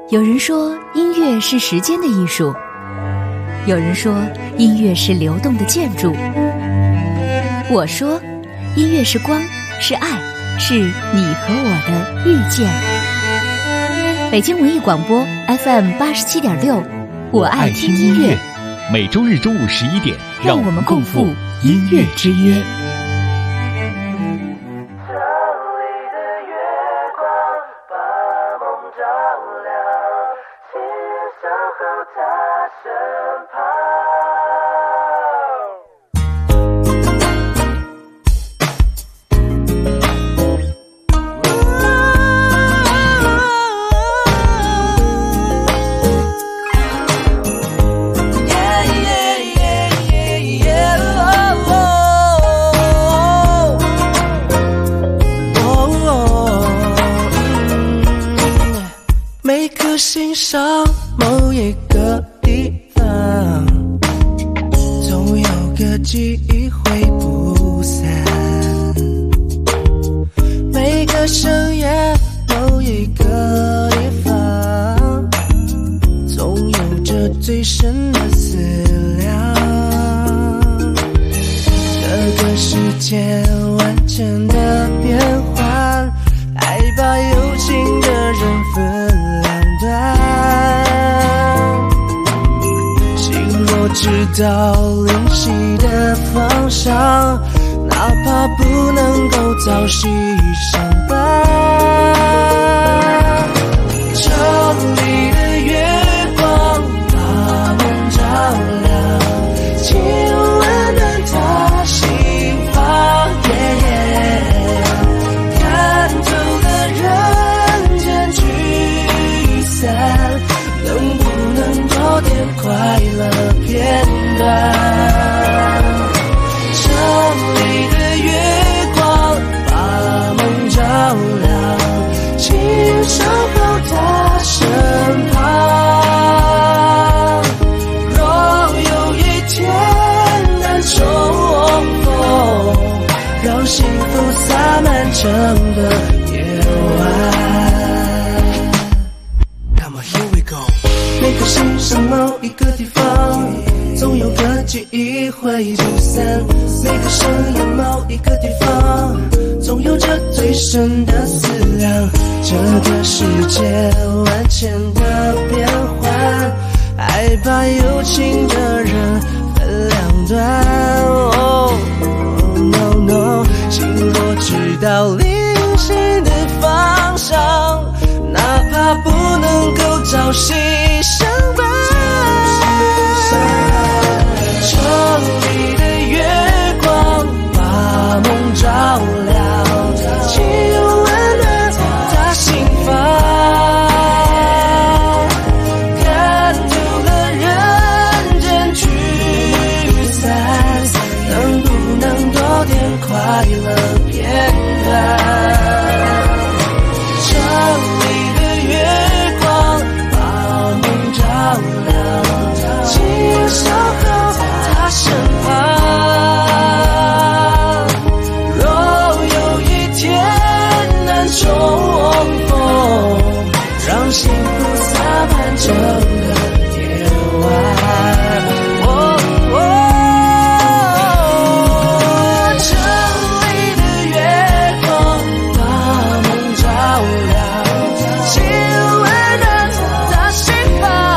有人说音乐是时间的艺术，有人说音乐是流动的建筑，我说音乐是光，是爱，是你和我的遇见。北京文艺广播 FM87.6，我爱听音乐。 每周日中午11点， 让我们共赴音乐之约。 欣赏某一个地方，总有个记忆会不散。每个深夜某一个地方，总有着最深的思量。这个世界万千的变幻，爱把有情的人分心若知道灵犀的方向，哪怕不能够早夕相伴。这里的月光把梦照亮，请温暖他心房。看透了人间聚散，能不能多点快乐片段？这里的月光把梦照亮，请守候他身旁。若有一天能重逢，让幸福洒满整个夜晚。每个心上某一个地方，总有个记忆会不散。每个深夜某一个地方，总有着最深的思量。这个世界万千的变幻，爱把有情的人分两端。Oh no no， 心若知道灵犀的方向，哪怕不能够朝夕相伴。这里的月光把梦照亮，请温暖他心房。看透了人间聚散，能不能多点快乐片段？守候他身旁。若有一天能重逢，让幸福洒满整个夜晚。这里的月光把梦照亮，请温暖他心房。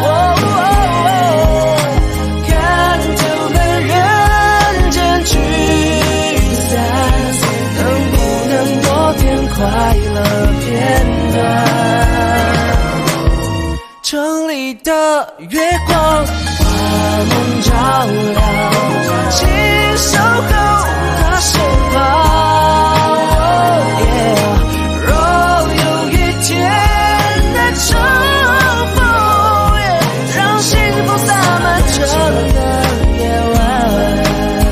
快乐片段，城里的月光把梦照亮，请守候他身旁。若有一天能重逢，让幸福洒满整个夜晚。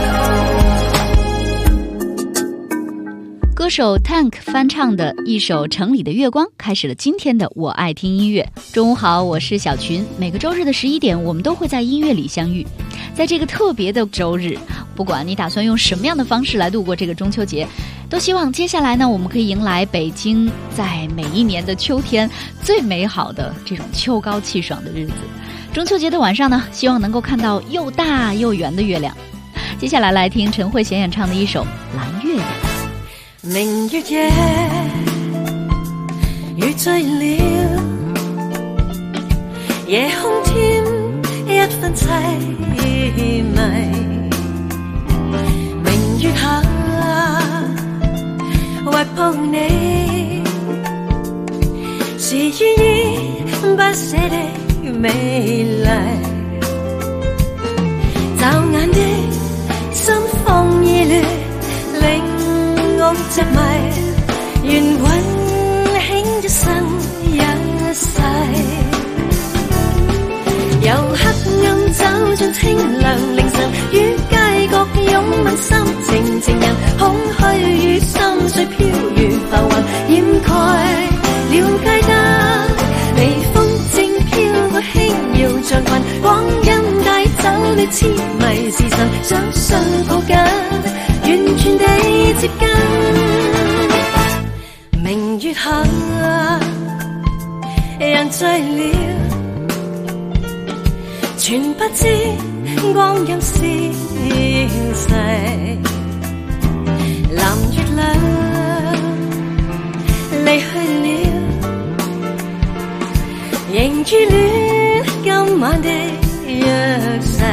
歌手 Tank 翻唱的一首《城里的月光》开始了今天的我爱听音乐。中午好，我是小群。每个周日的11点，我们都会在音乐里相遇。在这个特别的周日，不管你打算用什么样的方式来度过这个中秋节， 都希望接下来呢，我们可以迎来北京在每一年的秋天最美好的这种秋高气爽的日子。中秋节的晚上呢，希望能够看到又大又圆的月亮。接下来来听陈慧娴演唱的一首《蓝月亮》。 明月夜，雨醉了，夜空添一分凄迷。明月下，懷抱你，是依依不捨的美麗。驟眼的心慌意亂，令我着迷，願溫馨一生一世。由黑暗走進清涼凌晨，於街角擁吻心情情人，空虛與心碎飄如浮雲，掩蓋了街燈。微風正飄過輕搖像裙，光陰帶走了痴迷時辰，雙雙抱緊，完全地接近。明月下，人醉了，全不知光陰消逝。藍月亮離去了，仍依戀今晚的約誓。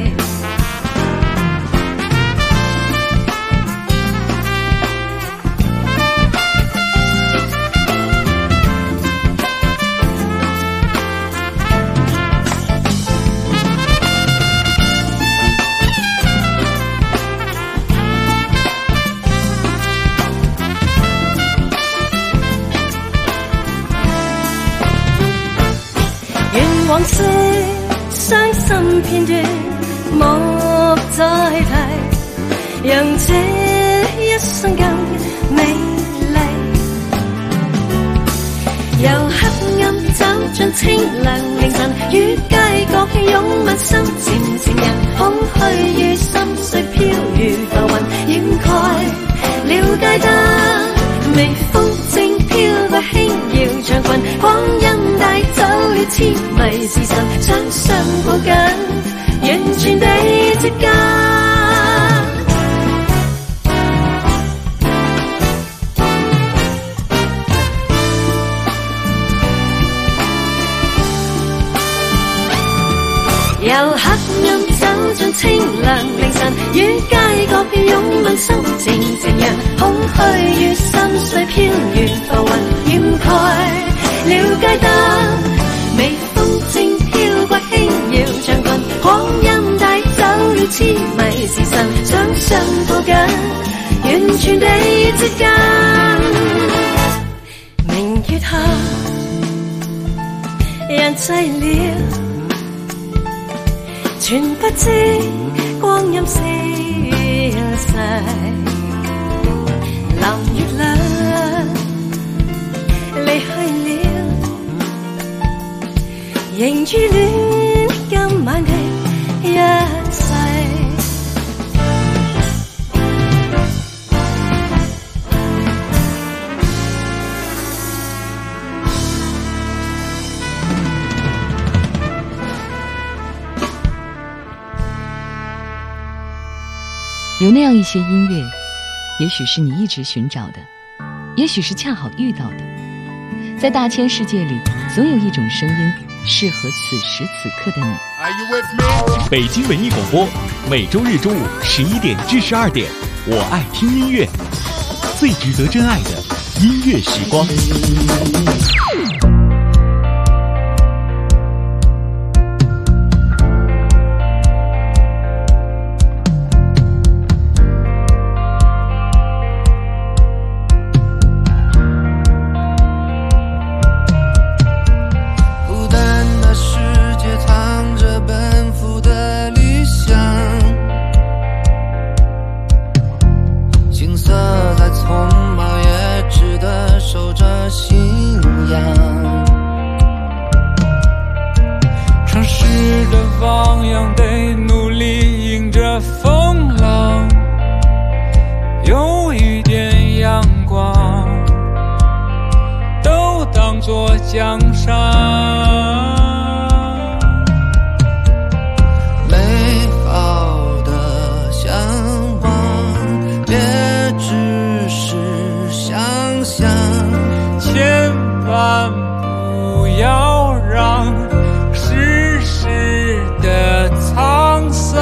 往昔傷心片段莫再提，讓這一生更美麗。由黑暗走進清涼凌晨，於街角擁吻心情情人，空虛與心碎飄如浮雲，掩蓋了街燈。微風正飄過輕搖長裙，光陰帶走了痴迷時辰，雙雙抱緊，完全地接近。由黑暗走進清涼凌晨，於街角擁吻心情情人，空虛與心碎飄如浮雲，掩蓋了街燈。微風正飄過輕搖長裙，光陰帶走了痴迷時辰，雙雙抱緊，完全地接近。明月下，人醉了，全不知光陰消逝。藍月亮離去了，仍依戀今晚的一世。 有那样一些音乐，也许是你一直寻找的，也许是恰好遇到的。在大千世界里，总有一种声音适合此时此刻的你。 北京文艺广播，每周日中午11点至12点，我爱听音乐，最值得真爱的音乐时光。 有一点向上。 美好的向往，别只是想象， 千万不要让世事的沧桑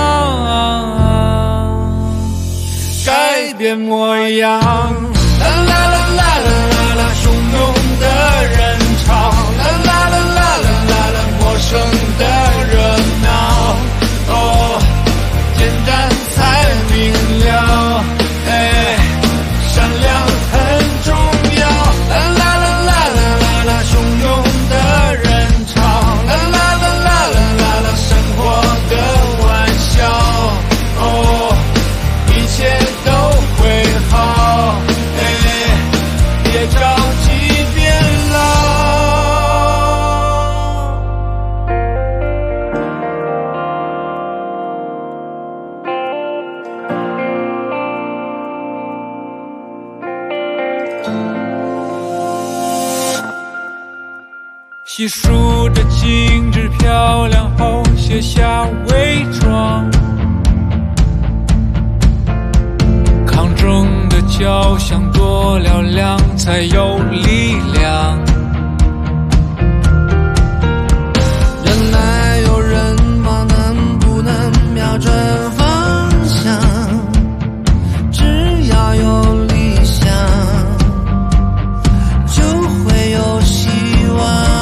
改变模样。啦啦啦啦啦啦啦，汹涌的人潮，啦啦啦啦啦啦啦，陌生的热闹。哦，简单才明了，哎，善良很重要。啦啦啦啦啦啦啦，汹涌的人潮，啦啦啦啦啦啦啦，生活的玩笑。哦，一切都会好，哎，别着急变老。细数着精致漂亮后卸下伪装，抗争的交响多嘹亮才有力量。 人来有人往，能不能瞄准方向？只要有理想，就会有希望。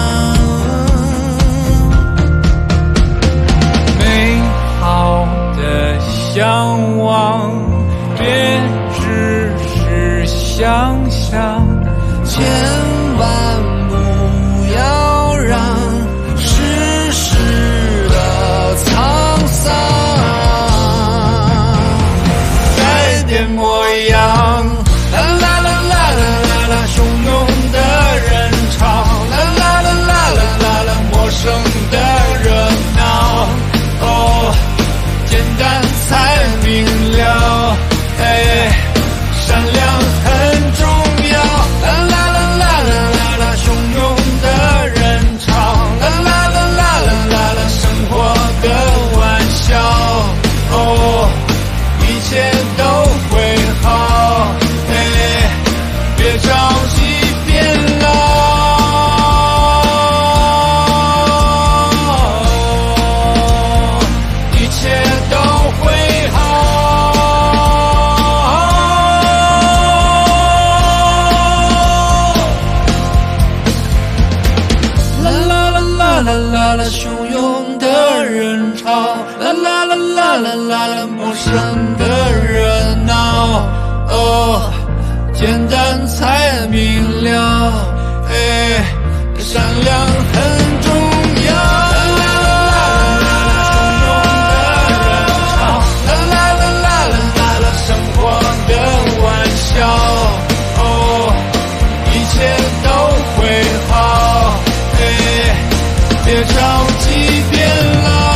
美好的向往，别只是想象， 千万不要让世事的沧桑改变模样。啦啦啦啦啦啦啦，汹涌的人潮，啦啦啦啦啦啦啦，陌生的热闹。哦，简单才明了，哎，善良很重要。啦啦啦啦啦啦啦，汹涌的人潮，啦啦啦啦啦啦啦，生活的玩笑。哦，一切都会好，哎，别着急变老。一切都会好。啦啦啦啦啦啦啦，汹涌的人潮，啦啦啦啦啦啦啦，陌生的热闹。哦，简单才明了，哎，善良很重要。啦啦啦啦啦啦，汹涌的人潮，啦啦啦啦啦啦啦，生活的玩笑。哦，一切都会好，哎，别着急变老。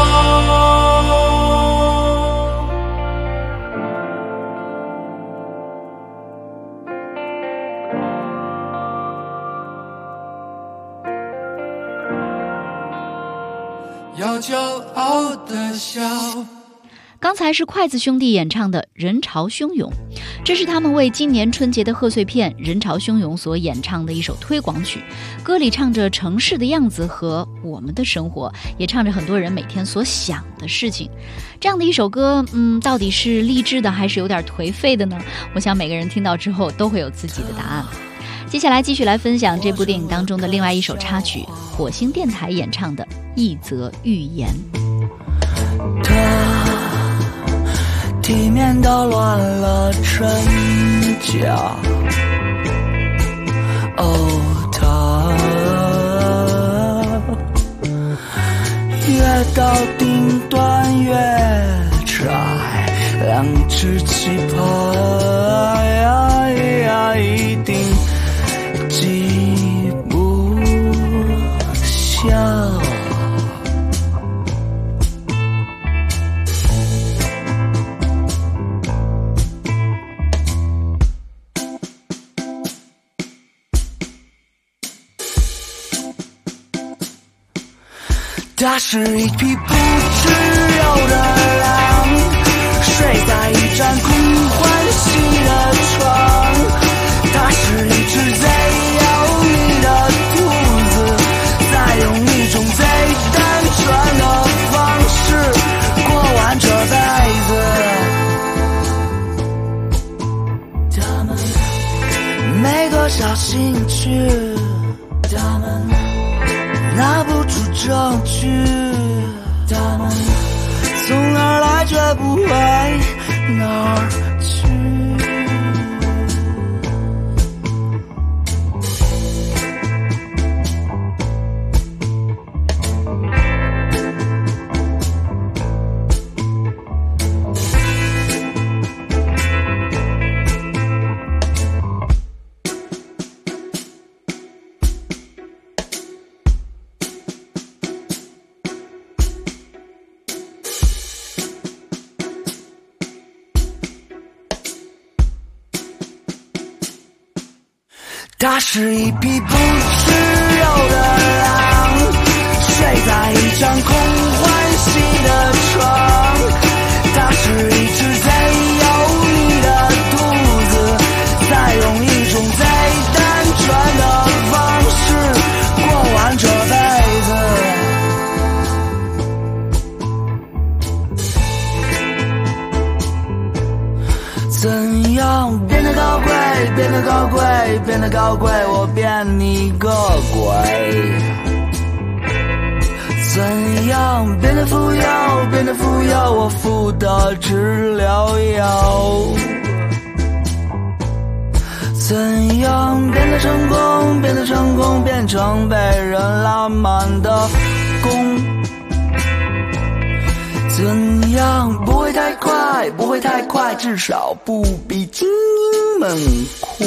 要骄傲的笑。 刚才是筷子兄弟演唱的《人潮汹涌》，这是他们为今年春节的贺岁片《人潮汹涌》所演唱的一首推广曲。歌里唱着城市的样子和我们的生活，也唱着很多人每天所想的事情。这样的一首歌，到底是励志的还是有点颓废的呢？我想每个人听到之后都会有自己的答案。接下来继续来分享这部电影当中的另外一首插曲，火星电台演唱的《一则寓言》。 体面到乱了阵脚，哦，他越到顶端越窄，两只气泡一定挤不下。 它是一匹不自由的狼，睡在一张空欢喜的床。它是一只最有你的兔子，在用一种最单纯的方式过完这辈子。他们没多少兴趣，他们拿不出证据，他们从哪儿来绝不回哪儿去。它是一匹不自由的狼，睡在一张空欢喜的床。它是一只最有你的兔子，在用一种最单纯的方式过完这辈子。怎样变得高贵，变得高贵，变得高贵，我变你个鬼。怎样变得富有，变得富有，我富得治疗药。怎样变得成功，变得成功，变成被人拉满的弓。怎样不会太快，不会太快，至少不比精英们快。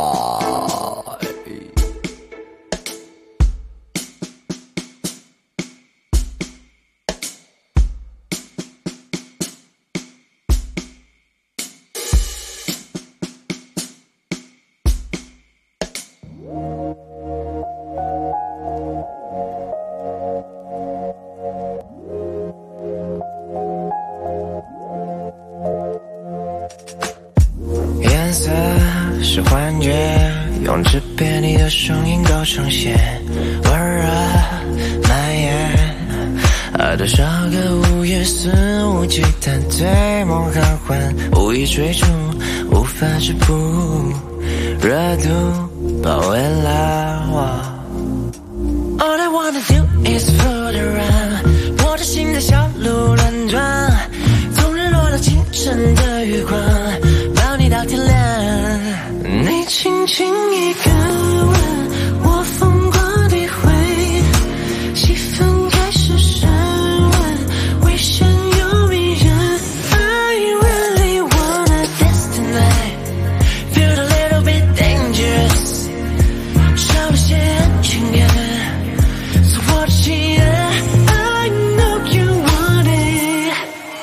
是幻觉，用纸片里的声音构成线，温热蔓延。多少个午夜肆无忌惮，对梦酣欢，无意追逐，无法止步，热度包围了我。All I wanna do is float around， 我的心在小路乱转，从日落到清晨的月光，抱你到天亮。你轻轻一个吻，我疯狂地回，气氛开始升温，危险又迷人。I really wanna dance tonight, feel a little bit dangerous， 少了些安全感，所以我的心爱 I know you want it。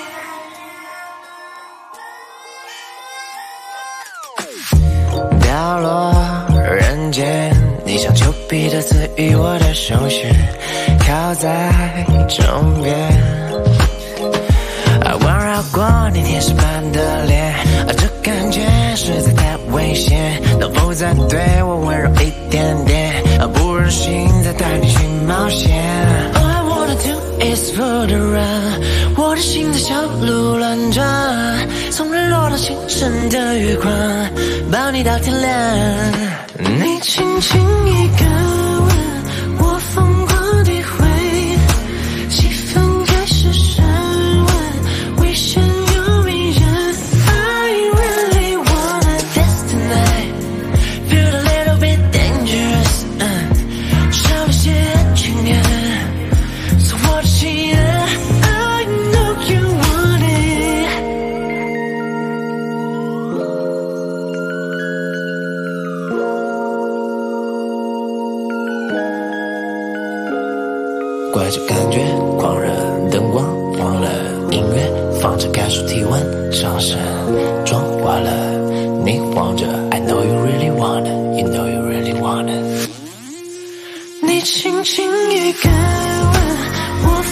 掉落人间，你像丘比特赐予我的手势，靠在枕边，环绕过你天使般的脸，这感觉实在太危险，能否再对我温柔一点点，不忍心再带你去冒险。 All I wanna do is float around， 我的心在小路乱转，从日落到清晨的月光，抱你到天亮。你轻轻一个吻，我疯狂地回，气氛开始升温，危险又迷人。I really wanna dance tonight, feel a little bit dangerous， 少了些安全感，所以我的心爱 I know you want it。 怪这感觉狂热，灯光忘了，音乐放着感受体温上升，妆化了，你晃着 I know you really wanna， You know you really wanna。 你轻轻一个吻，我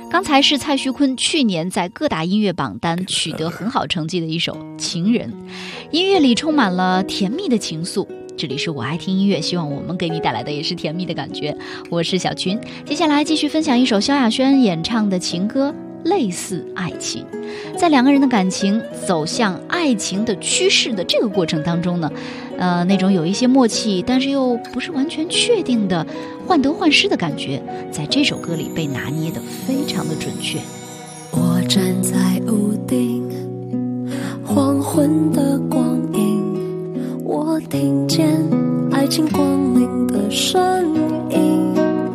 刚才是蔡徐坤去年在各大音乐榜单取得很好成绩的一首《情人》，音乐里充满了甜蜜的情愫。这里是我爱听音乐，希望我们给你带来的也是甜蜜的感觉。我是小群，接下来继续分享一首萧亚轩演唱的情歌《类似爱情》。在两个人的感情走向爱情的趋势的这个过程当中呢，那种有一些默契，但是又不是完全确定的患得患失的感觉，在这首歌里被拿捏得非常的准确。 我站在屋顶，黄昏的光影，我听见爱情光临的声音，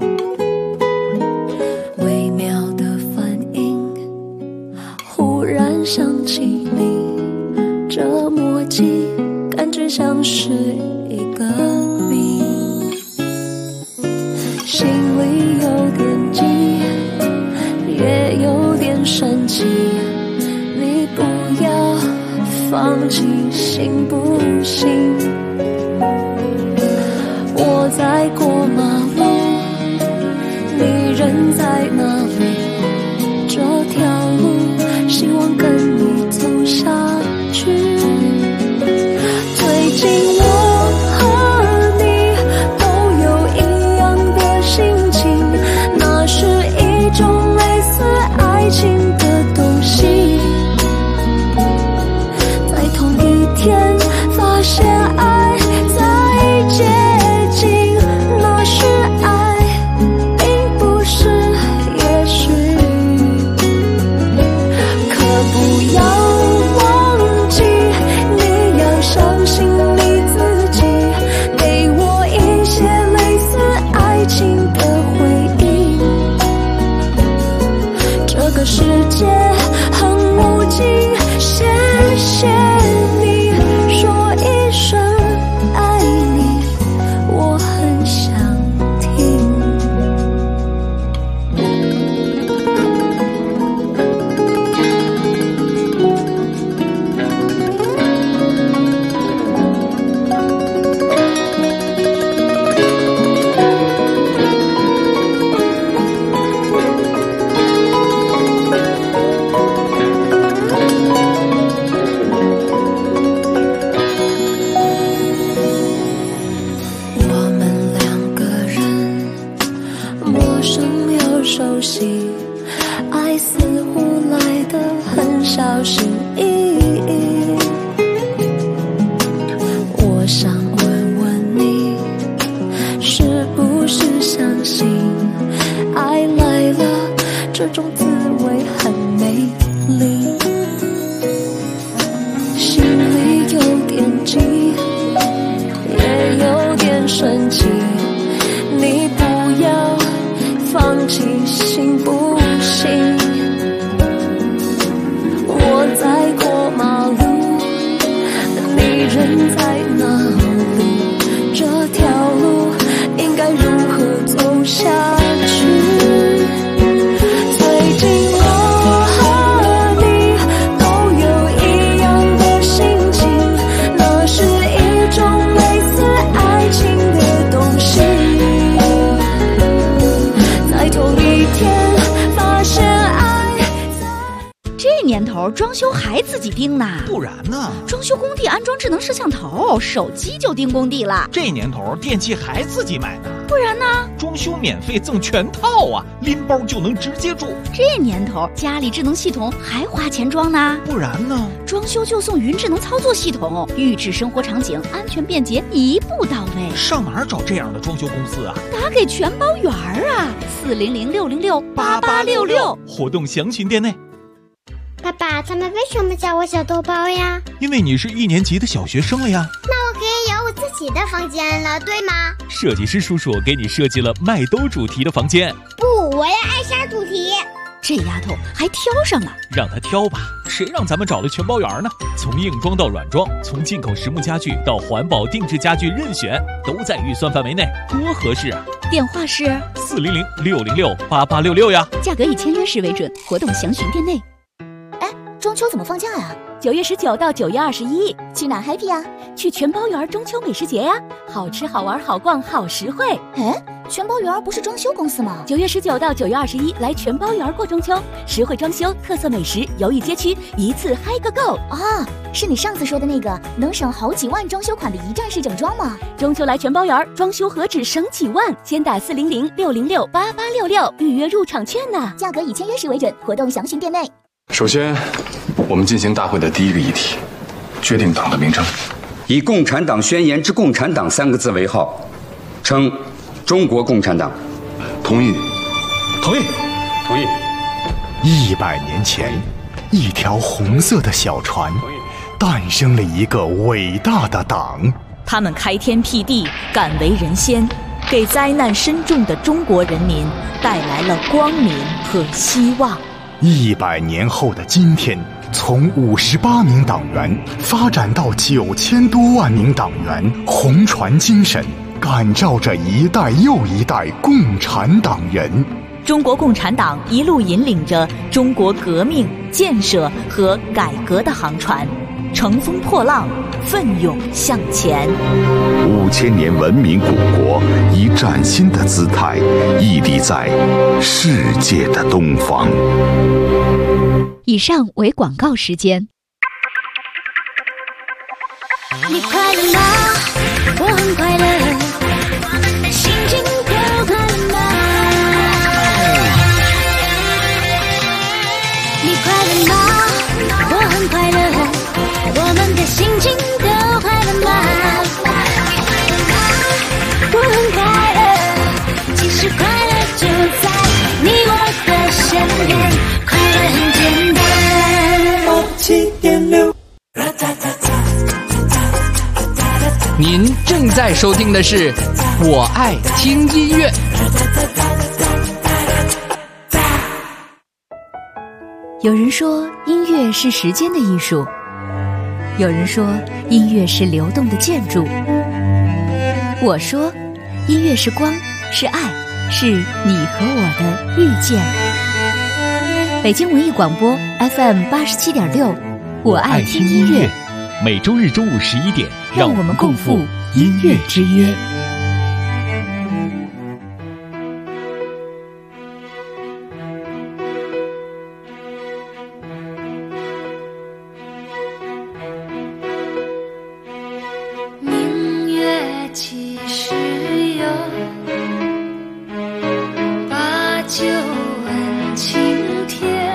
微妙的反应，忽然想起你，这默契感觉像是一个谜，心里有点急，也有点生气，你不要放弃行不行？我在过马路，你人在哪里？这条路希望跟你走下去。最近我和你都有一样的心情，那是一种类似爱情的东西。在同一天发现爱在接近，那是爱，并不是也许。可不要忘记，你要相信你自己，给我一些类似爱情的回应。这个世界很无尽，谢谢你说一声爱你，我很想听。我们两个人陌生又熟悉，爱似乎来得很小心翼翼。我想问问你，是不是相信爱来了，这种滋味很美丽？心里有点急，也有点生气，你不要放弃行不行？我在过马路，你人在哪里？这条路应该如何走下去？最近我和你都有一样的心情，那是一种类似爱情的东西。在同一天发现爱这年头装修还自己盯呢， 不然呢？ 装修工地安装智能摄像头，手机就盯工地了。 这年头电器还自己买呢， 不然呢？ 装修免费赠全套啊，拎包就能直接住。 这年头家里智能系统还花钱装呢， 不然呢？ 装修就送云智能操作系统，预制生活场景，安全便捷，一步到位。 上哪儿找这样的装修公司啊？ 打给全包圆啊，400-606-8866， 活动详询店内。 爸爸，他们为什么叫我小豆包呀？ 因为你是1年级的小学生了呀。 那我可以有我自己的房间了，对吗？ 设计师叔叔给你设计了麦兜主题的房间。 不，我要艾莎主题。 这丫头还挑上了， 让她挑吧，谁让咱们找了全包圆呢？从硬装到软装，从进口实木家具到环保定制家具，任选都在预算范围内，多合适啊！ 电话是 400-606-8866呀。 价格以签约时为准，活动详询店内。 中秋怎么放假呀 ？9月19到9月21， 去哪 happy 呀？ 去全包园中秋美食节呀，好吃好玩好逛好实惠。 哎，全包园不是装修公司吗 ？9月19到9月21，来全包园过中秋，实惠装修，特色美食，游艺街区，一次嗨个够啊！是你上次说的那个能省好几万装修款的一站式整装吗？ 中秋来全包园，装修何止省几万？先打400-606-8866预约入场券呢， 价格以签约时为准，活动详询店内。 首先，我们进行大会的第一个议题，决定党的名称。 以《共产党宣言》之“共产党”3个字为号，称中国共产党。 同意。 同意。 同意。 100年前，一条红色的小船，诞生了一个伟大的党。 他们开天辟地，敢为人先，给灾难深重的中国人民带来了光明和希望。 100年后的今天，从58名党员发展到9000多万名党员，红船精神感召着一代又一代共产党人。 中国共产党一路引领着中国革命、建设和改革的航船，乘风破浪，奋勇向前。 5000年文明古国以崭新的姿态屹立在世界的东方。 以上为广告时间。 你快乐吗？我很快乐，我们的心情都快乐吗？你快乐吗？我很快乐，我们的心情都快乐吗？我很快乐，其实快乐就在你我的身边，快乐很简单。7.6， 您正在收听的是《我爱听音乐》。 有人说音乐是时间的艺术，有人说音乐是流动的建筑。我说音乐是光，是爱，是你和我的遇见。北京文艺广播 FM 87.6，我爱听音乐。 每周日中午11点， 让我们共赴音乐之约。 明月几时有？把酒问青天。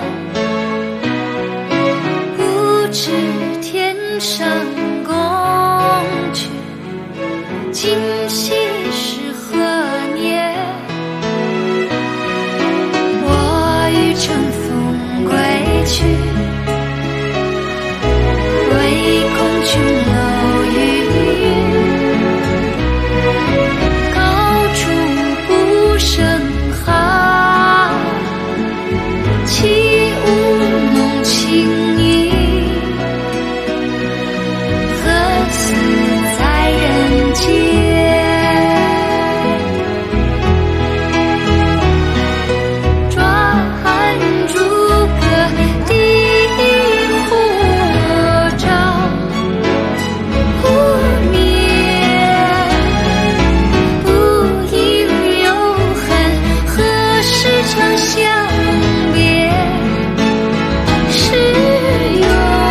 不知天上宫阙，今夕是何年？我欲乘风归去，唯恐琼楼玉宇，高处不胜寒。起舞弄清影，何似在人间？转朱阁，低火照，不眠，不应有恨，何时长相别？是缘。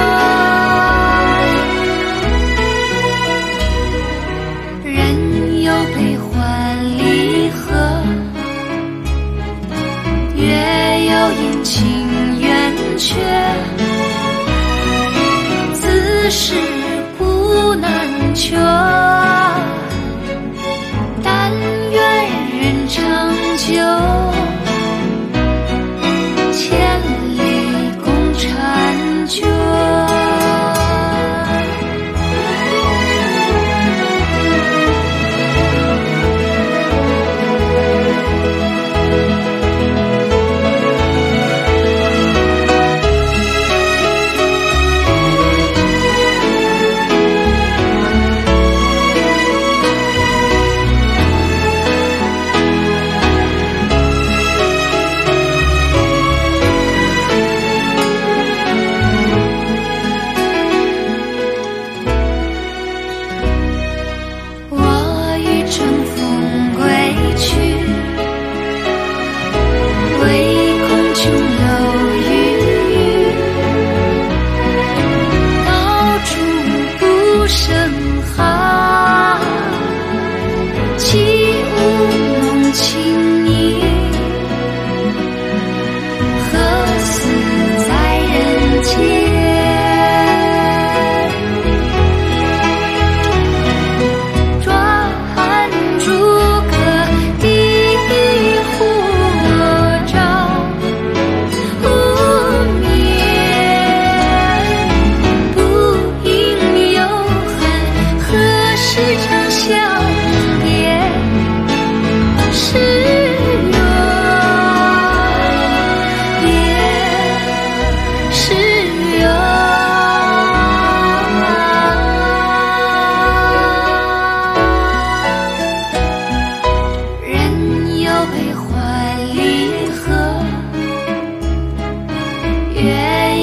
人有悲欢离合，月有阴晴圆缺，自是古难全。但愿人长久，千里共婵娟。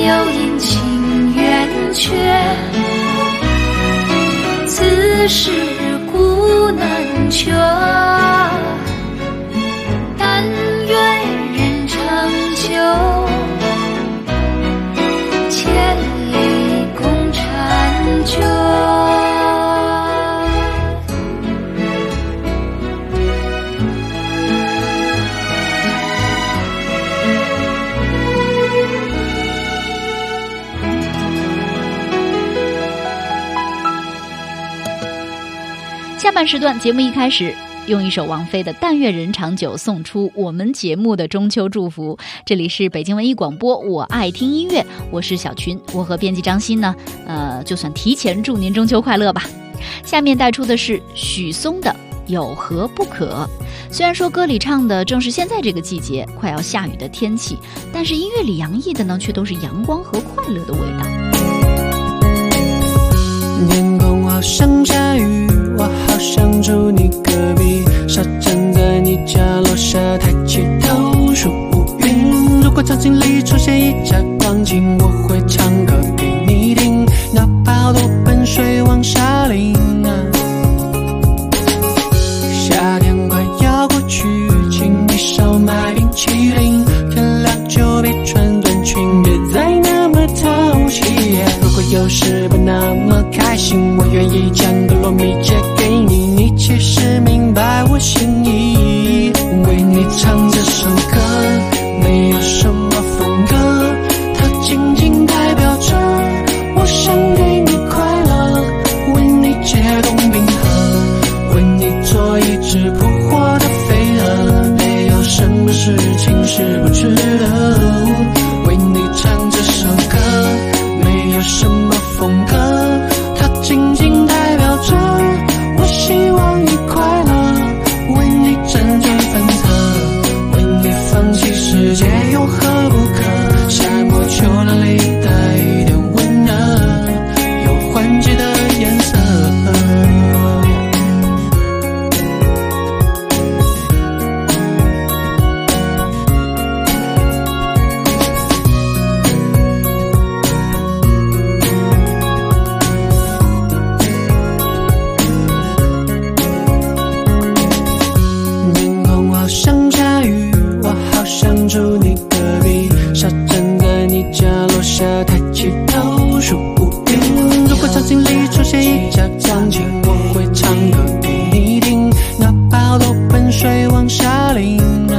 又因情圆缺，此事古难全。但愿人长久，千里共婵娟。 下半时段节目一开始，用一首王菲的《但愿人长久》送出我们节目的中秋祝福。这里是北京文艺广播，我爱听音乐，我是小群，我和编辑张欣呢，就算提前祝您中秋快乐吧。下面带出的是许嵩的《有何不可》。虽然说歌里唱的正是现在这个季节快要下雨的天气，但是音乐里洋溢的呢，却都是阳光和快乐的味道。 天空好像下雨，我好想住你隔壁，傻站在你家楼下，抬起头数乌云。如果场景里出现一架钢琴，我会唱歌给你听，哪怕多奔水往下淋啊。夏天快要过去，请你少买冰淇淋，天亮就别穿短裙，别再那么淘气。如果有时不那么开心，我愿意将个糯米借给你，你其实明白我心意。为你唱这首歌，没有什么风格，它仅仅代表着我想给你快乐，为你解冻冰河，为你做一只扑火的飞蛾，没有什么事情是不值得。为你唱这首歌，没有什么风格，它仅仅代表着我希望你快乐，为你辗转反侧，为你放弃世界有何不可？夏末秋凉里带一点温热，有换季的颜色。住你隔壁，傻站在你家楼下，抬起头数乌云。如果场景里出现一架钢琴，我会唱歌给你听，哪怕多奔水往下淋啊。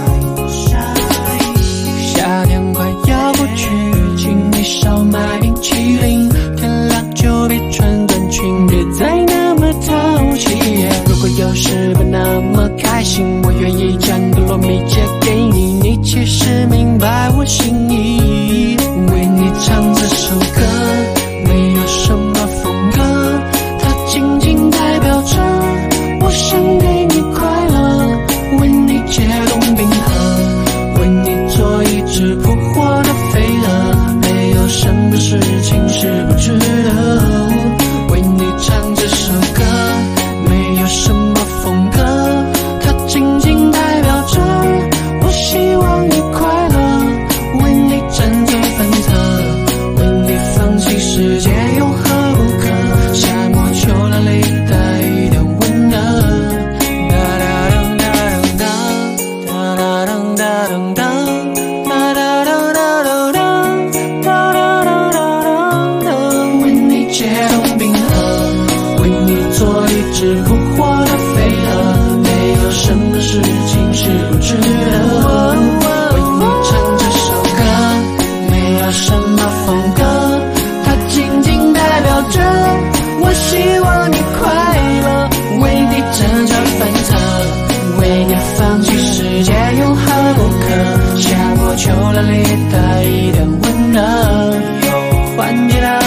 夏天快要过去，请你少买冰淇淋，天亮就别穿短裙，别再那么淘气。如果有时不那么开心，我愿意将个糯米借给你，你其实明白我心意。为你唱这首歌，没有什么风格，它仅仅代表着我想给你快乐，为你解冻冰河，为你做一只扑火的飞蛾，没有什么事情是不值得。为你唱这首歌，没有什么风格，它仅仅代表着我希望你快乐，为你辗转反侧，为你放弃世界有何不可？夏末秋凉里带一点温热。哒哒噔哒噔哒哒噔哒噔噔哒哒噔哒噔噔哒哒噔哒噔噔，为你解冻冰河，为你做一只扑火的飞蛾，没有什么事情是不值得。为你唱这首歌，没有什么风格，它仅仅代表着我希望你快乐，为你辗转反侧，为你放弃世界有何不可？夏末秋凉里带一点温热，有换季的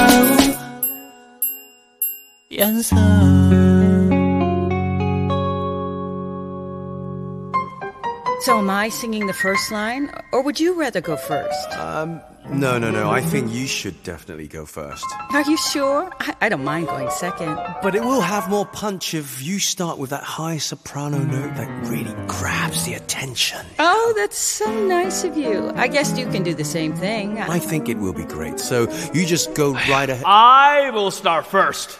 颜色。 So am I singing the first line, or would you rather go first? No. I think you should definitely go first. Are you sure? I don't mind going second. But it will have more punch if you start with that high soprano note that really grabs the attention. Oh, that's so nice of you. I guess you can do the same thing. I think it will be great. So you just go right ahead. I will start first.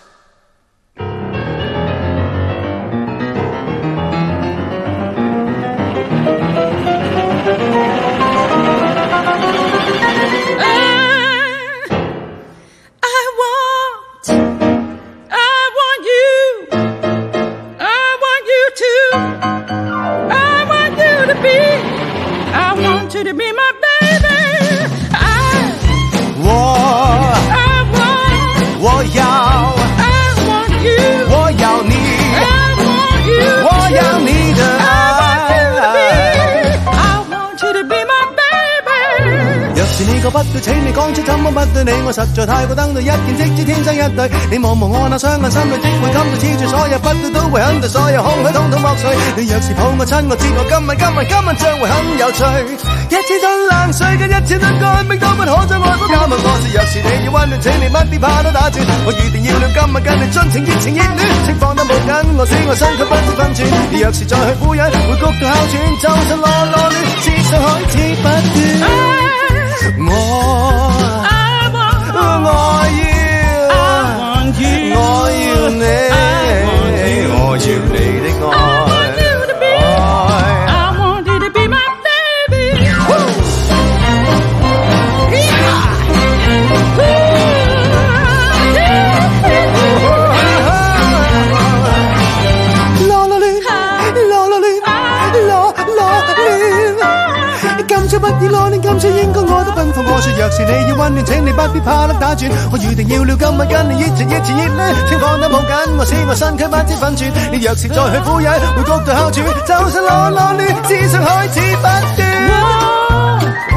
To be my baby, 我要你，我要你的爱。 I want you to be my baby。 若是你覺不對，請你講出怎麼不對你，我實在太過等待一見即知天生一對。你望望我那雙眼，心裏的會感到黐住，所有不對都會很對，所有空虛統統剝碎。你若是抱我親我知我今晚將會很有趣。一千噸冷水跟一千噸乾冰都不可將愛火交問我是，若是你要溫暖，請你乜啲怕都打轉。我預定要了今晚跟你盡情熱情熱戀，請放得冇緊，我使我身軀不知分寸。你若是再去敷衍，會谷到哮喘，周身囉囉攣，思想開始不斷。我要你，我要你的愛。不以羅亂今次應該我都奔放。我說若是你要溫暖，請你不必怕得打轉。我預定要了今晚跟你熱情熱戀，請放得冇緊，我使我身軀不知分寸。你若是再去敷衍，會谷到哮喘，周身囉囉攣，思想開始不斷。我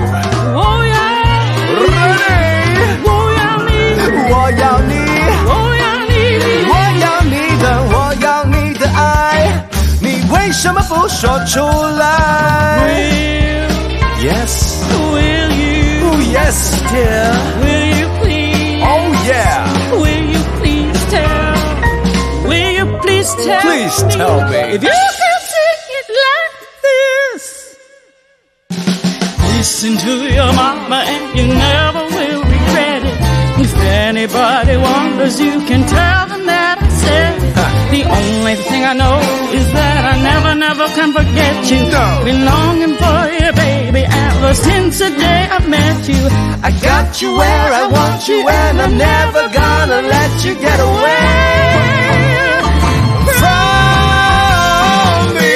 要你的愛，你為什麼不說出來？Yes. Will you? Oh, yes, dear. Will you please? Oh, yeah. Will you please tell? Will you please tell? Please tell me. If you can sing it like this. Listen to your mama and you never will regret it. If anybody wonders, you can tell them that I said it. The only thing I know is that I never can forget you. No. Been longing for you, baby, ever since the day I met you. I got you where I want you, and I'm never gonna let you get away from me.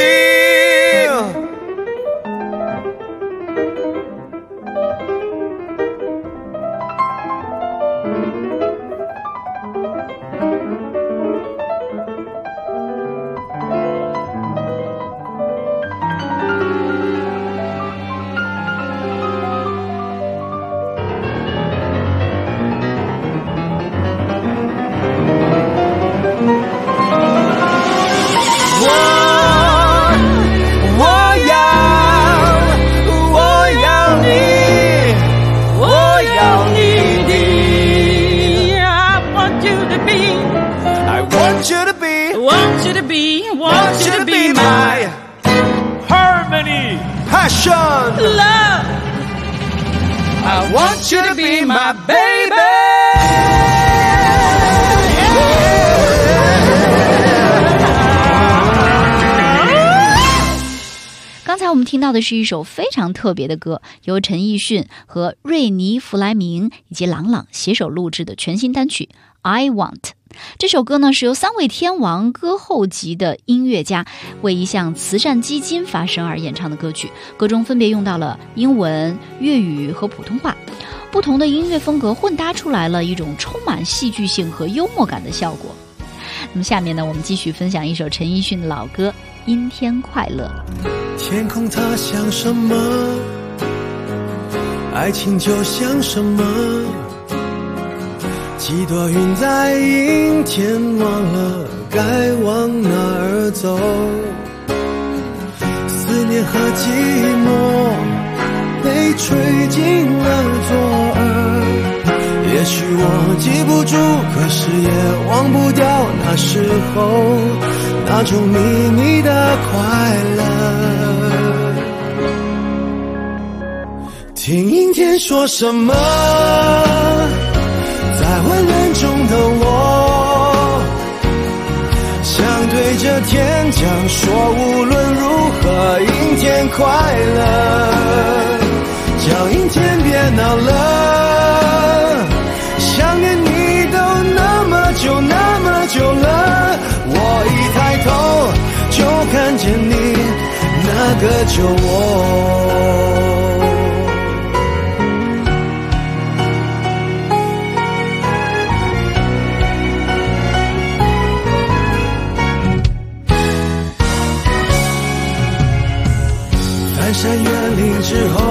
Want you to be my harmony, passion, love. I want you to be my baby. 刚才我们听到的是一首非常特别的歌，由陈奕迅和瑞尼·弗莱明以及郎朗携手录制的全新单曲 I Want。 这首歌呢是由3位天王歌后级的音乐家为一项慈善基金发声而演唱的歌曲，歌中分别用到了英文、粤语和普通话，不同的音乐风格混搭出来了一种充满戏剧性和幽默感的效果。那么下面呢，我们继续分享一首陈奕迅的老歌《阴天快乐》。 天空它像什么？爱情就像什么？几朵云在阴天，忘了该往哪儿走。思念和寂寞被吹进了左耳，也许我记不住，可是也忘不掉那时候那种秘密的快乐。听阴天说什么，在混乱中的我，想对着天讲说，无论如何阴天快乐，叫阴天别闹了，想念你都那么久那么久了，我一抬头就看见你那个旧我。翻山越岭之后，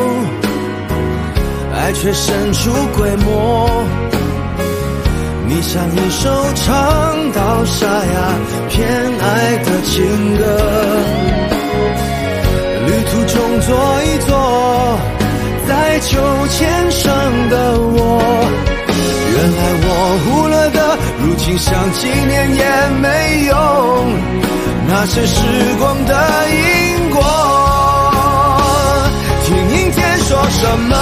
爱却神出鬼没，你像一首唱到沙哑偏爱的情歌，旅途中坐一坐，在秋千上的我，原来我忽略的，如今想纪念也没用，那是时光的因果。听阴天说什么，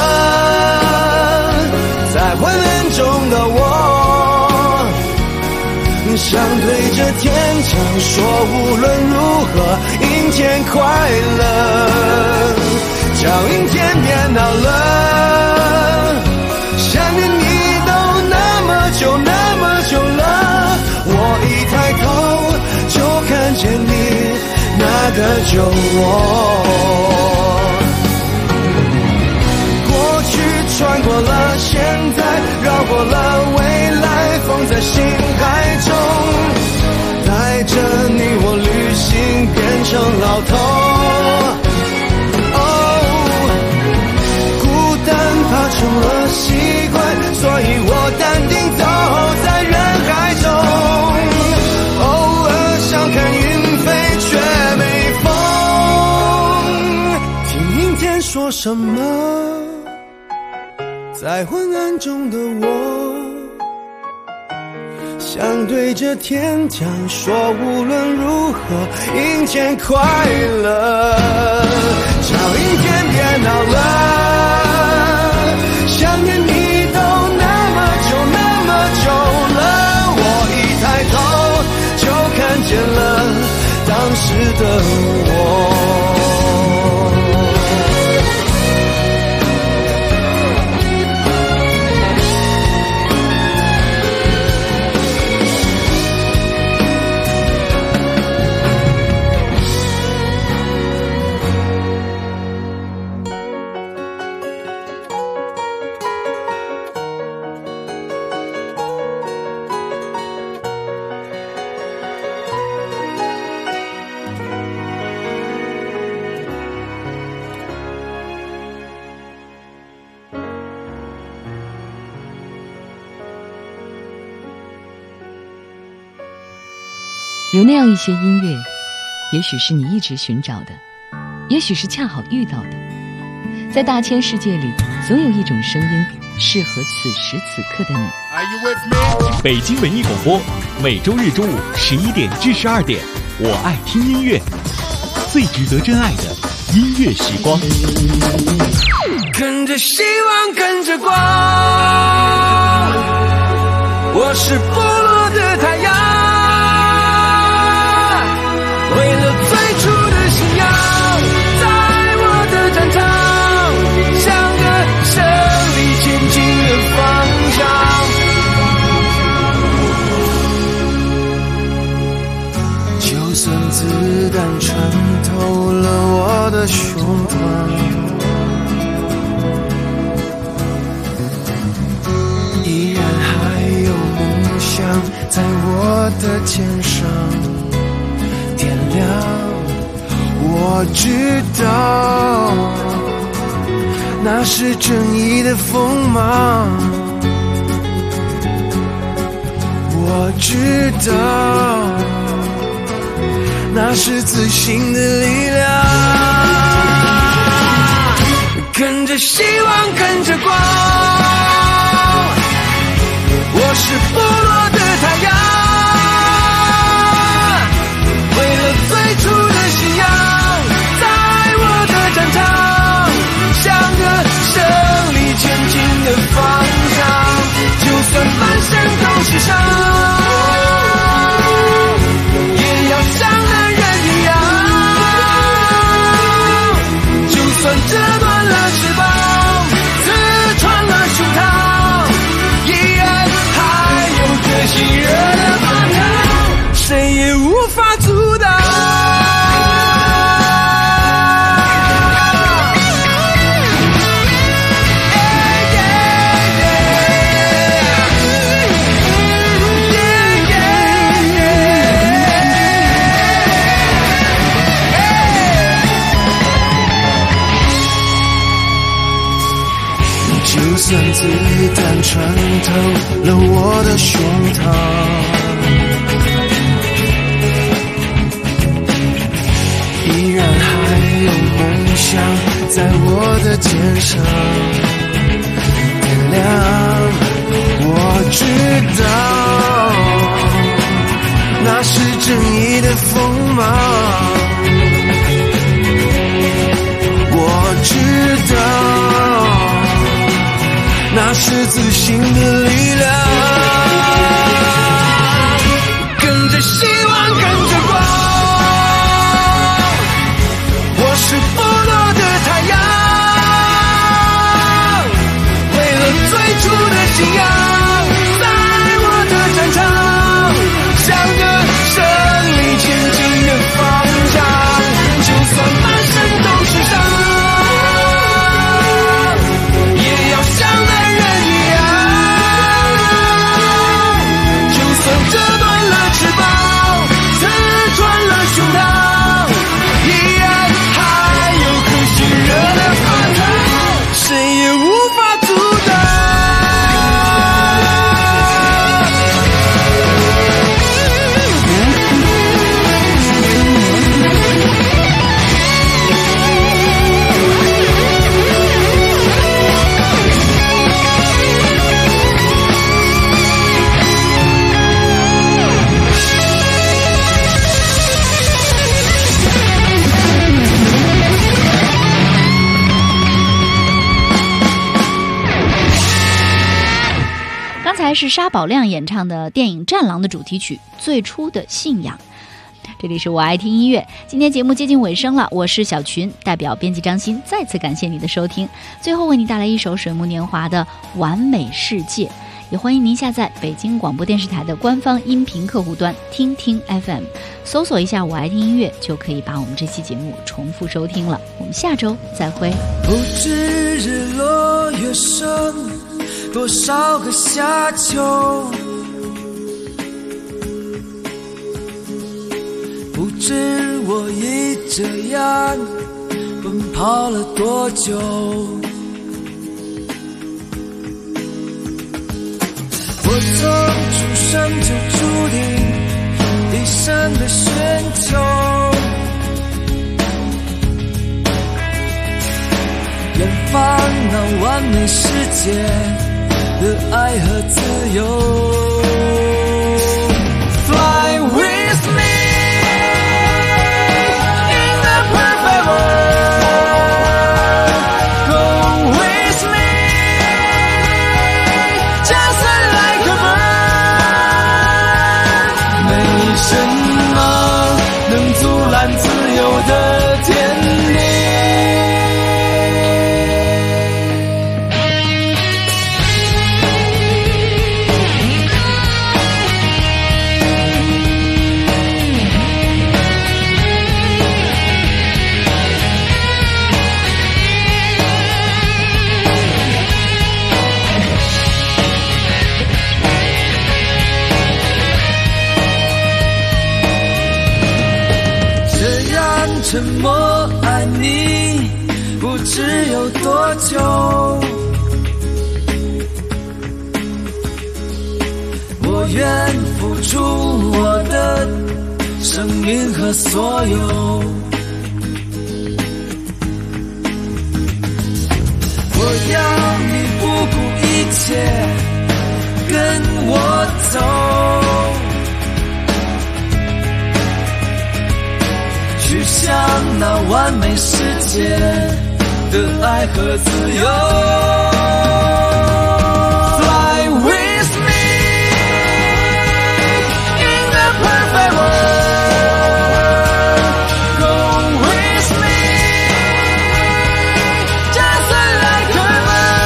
在混乱中的我，想对着天讲说，无论如何阴天快乐，叫阴天别闹了，想念你都那么久那么久了，我一抬头就看见你那个旧我。穿过了现在，绕过了未来，放在心海中，带着你我旅行变成老头。孤单怕成了习惯，所以我淡定走在人海中，偶尔想看云飞却没风。听阴天说什么，在昏暗中的我，想对着天讲说，无论如何阴天快乐，叫阴天别闹了，想念你都那么久那么久了，我一抬头就看见了当时的我。 有那样一些音乐，也许是你一直寻找的，也许是恰好遇到的。在大千世界里，总有一种声音适合此时此刻的你。 北京文艺广播，每周日中午11点至12点，我爱听音乐，最值得真爱的音乐时光。 跟着希望，跟着光，我是部落的太阳。为了最初的信仰，在我的战场，向着胜利前进的方向。就算子弹穿透了我的胸膛，依然还有梦想在我的肩上点亮，我知道那是正义的锋芒，我知道那是自信的力量。 跟着希望，跟着光。我是部落的太阳，为了最初的信仰，在我的战场，向着胜利前进的方向。就算满身都是伤，也要像男人一样。就算折断了翅膀，刺穿了胸膛，依然还有颗炙热的反抗，谁也无法阻挡。就算子弹穿透了我的胸膛，依然还有梦想在我的肩上点亮。我知道那是正义的锋芒，我知道那是自信的力量。跟着希望，跟着光，我是部落的太阳，为了最初的信仰，在我的战场，向着胜利前进的方向。就算满身都是伤，也要像男人一样。就算折断了翅膀，刺穿了胸膛，依然还有颗炙热的反抗，谁也无法阻挡。 刚才是沙宝亮演唱的电影《战狼》的主题曲《最初的信仰》。这里是我爱听音乐，今天节目接近尾声了，我是小群，代表编辑张欣再次感谢你的收听。最后为你带来一首水木年华的《完美世界》，也欢迎您下载北京广播电视台的官方音频客户端听听 FM， 搜索一下我爱听音乐，就可以把我们这期节目重复收听了。我们下周再会。 不知日落月升多少个夏秋，不知我已这样奔跑了多久。我从出生就注定一生的寻求，远方那完美世界的爱和自由。Fly with me in the perfect world, go with me just like a bird。 没什么能阻拦自由的天地。沉默爱你不知有多久，我愿付出我的生命和所有。 切跟我走，去向那完美世界的爱和自由。Fly with me in the perfect world, go with me just like a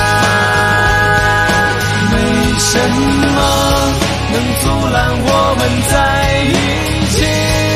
bird。没什么能阻拦我们在一起。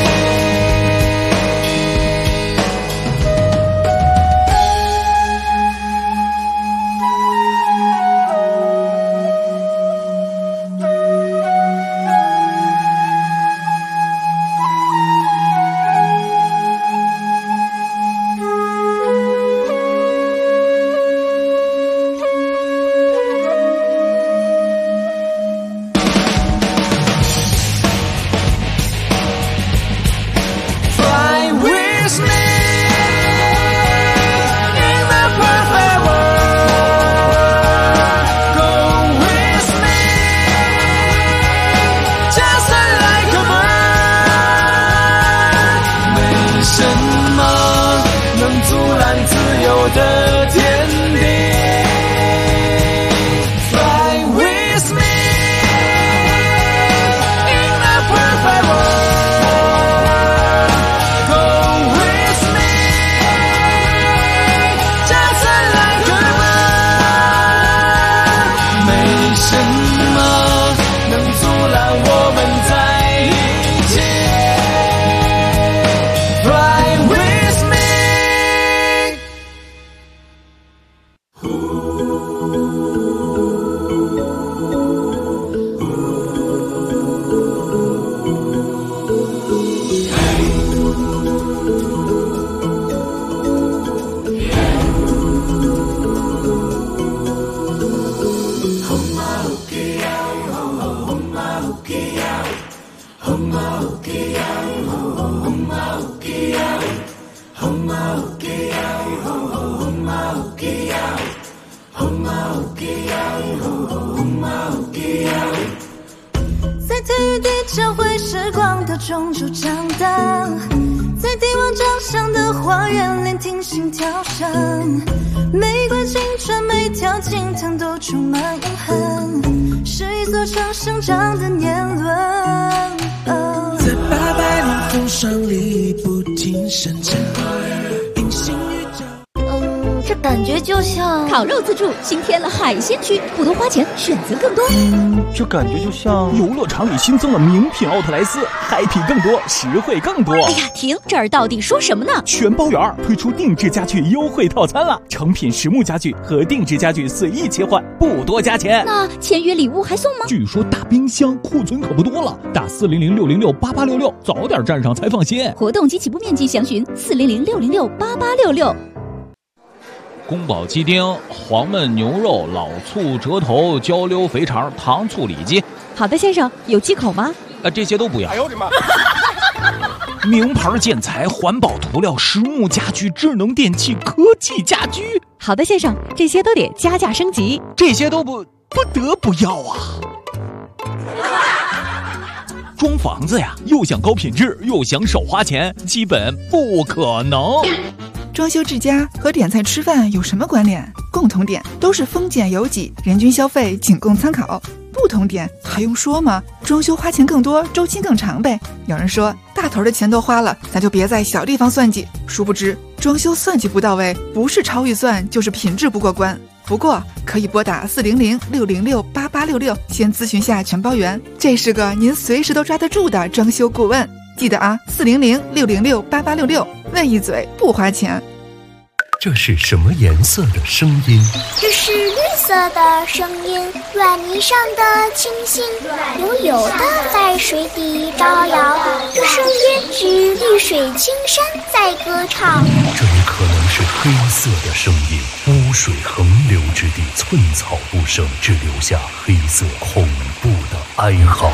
的天地 Fly with me in the perfect world, go with me just like a bird。 没什么能阻拦我们在一起 Fly with me。 在体育地教会时光的中就长大，在帝王掌上的花园聆听心跳声，每管青春每条金藤都充满印痕，是一座城生长的年轮。 在800年风霜里不停生长，隐形宇宙。 这感觉就像烤肉自助新添了海鲜区，不多花钱，选择更多。 这感觉就像游乐场里新增了名品奥特莱斯，嗨皮更多，实惠更多。 哎呀，停！这儿到底说什么呢？ 全包圆推出定制家具优惠套餐了，成品实木家具和定制家具随意切换，不多加钱。 那签约礼物还送吗？ 据说大冰箱库存可不多了，打400-606-8866，早点站上才放心。 活动及起步面积详询400-606-8866。 宫保鸡丁、黄焖牛肉、老醋折头、焦溜肥肠、糖醋里脊。 好的，先生，有忌口吗？ 这些都不要。 哎呦我的妈！ 名牌建材、环保涂料、实木家具、智能电器、科技家居。 好的，先生，这些都得加价升级。 这些都不得不要啊！装房子呀，又想高品质，又想少花钱，基本不可能。 装修之家和点菜吃饭有什么关联？共同点都是丰俭由己，人均消费仅供参考。不同点还用说吗？装修花钱更多，周期更长呗。有人说大头的钱都花了，咱就别在小地方算计。殊不知装修算计不到位，不是超预算就是品质不过关。不过可以拨打400-606-8866，先咨询下全包圆，这是个您随时都抓得住的装修顾问。记得啊，400-606-8866，问一嘴不花钱。 这是什么颜色的声音？ 这是绿色的声音，软泥上的星星，悠悠的在水底招摇。这声音指绿水青山在歌唱。 这也可能是黑色的声音，污水横流之地，寸草不生，只留下黑色恐怖的哀嚎。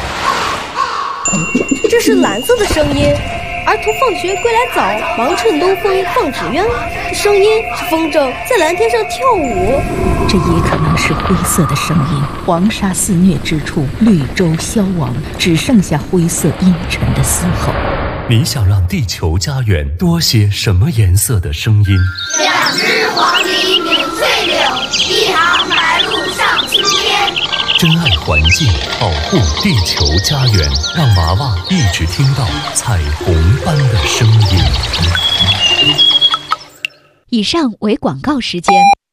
这是蓝色的声音，儿童放学归来早，忙趁东风放纸鸢。这声音是风筝在蓝天上跳舞。 这也可能是灰色的声音。黄沙肆虐之处，绿洲消亡，只剩下灰色阴沉的嘶吼。 你想让地球家园多些什么颜色的声音 ？2只黄鹂鸣翠柳，1行白鹭上青天。 珍爱环境，保护地球家园，让娃娃一直听到彩虹般的声音。 以上为广告时间。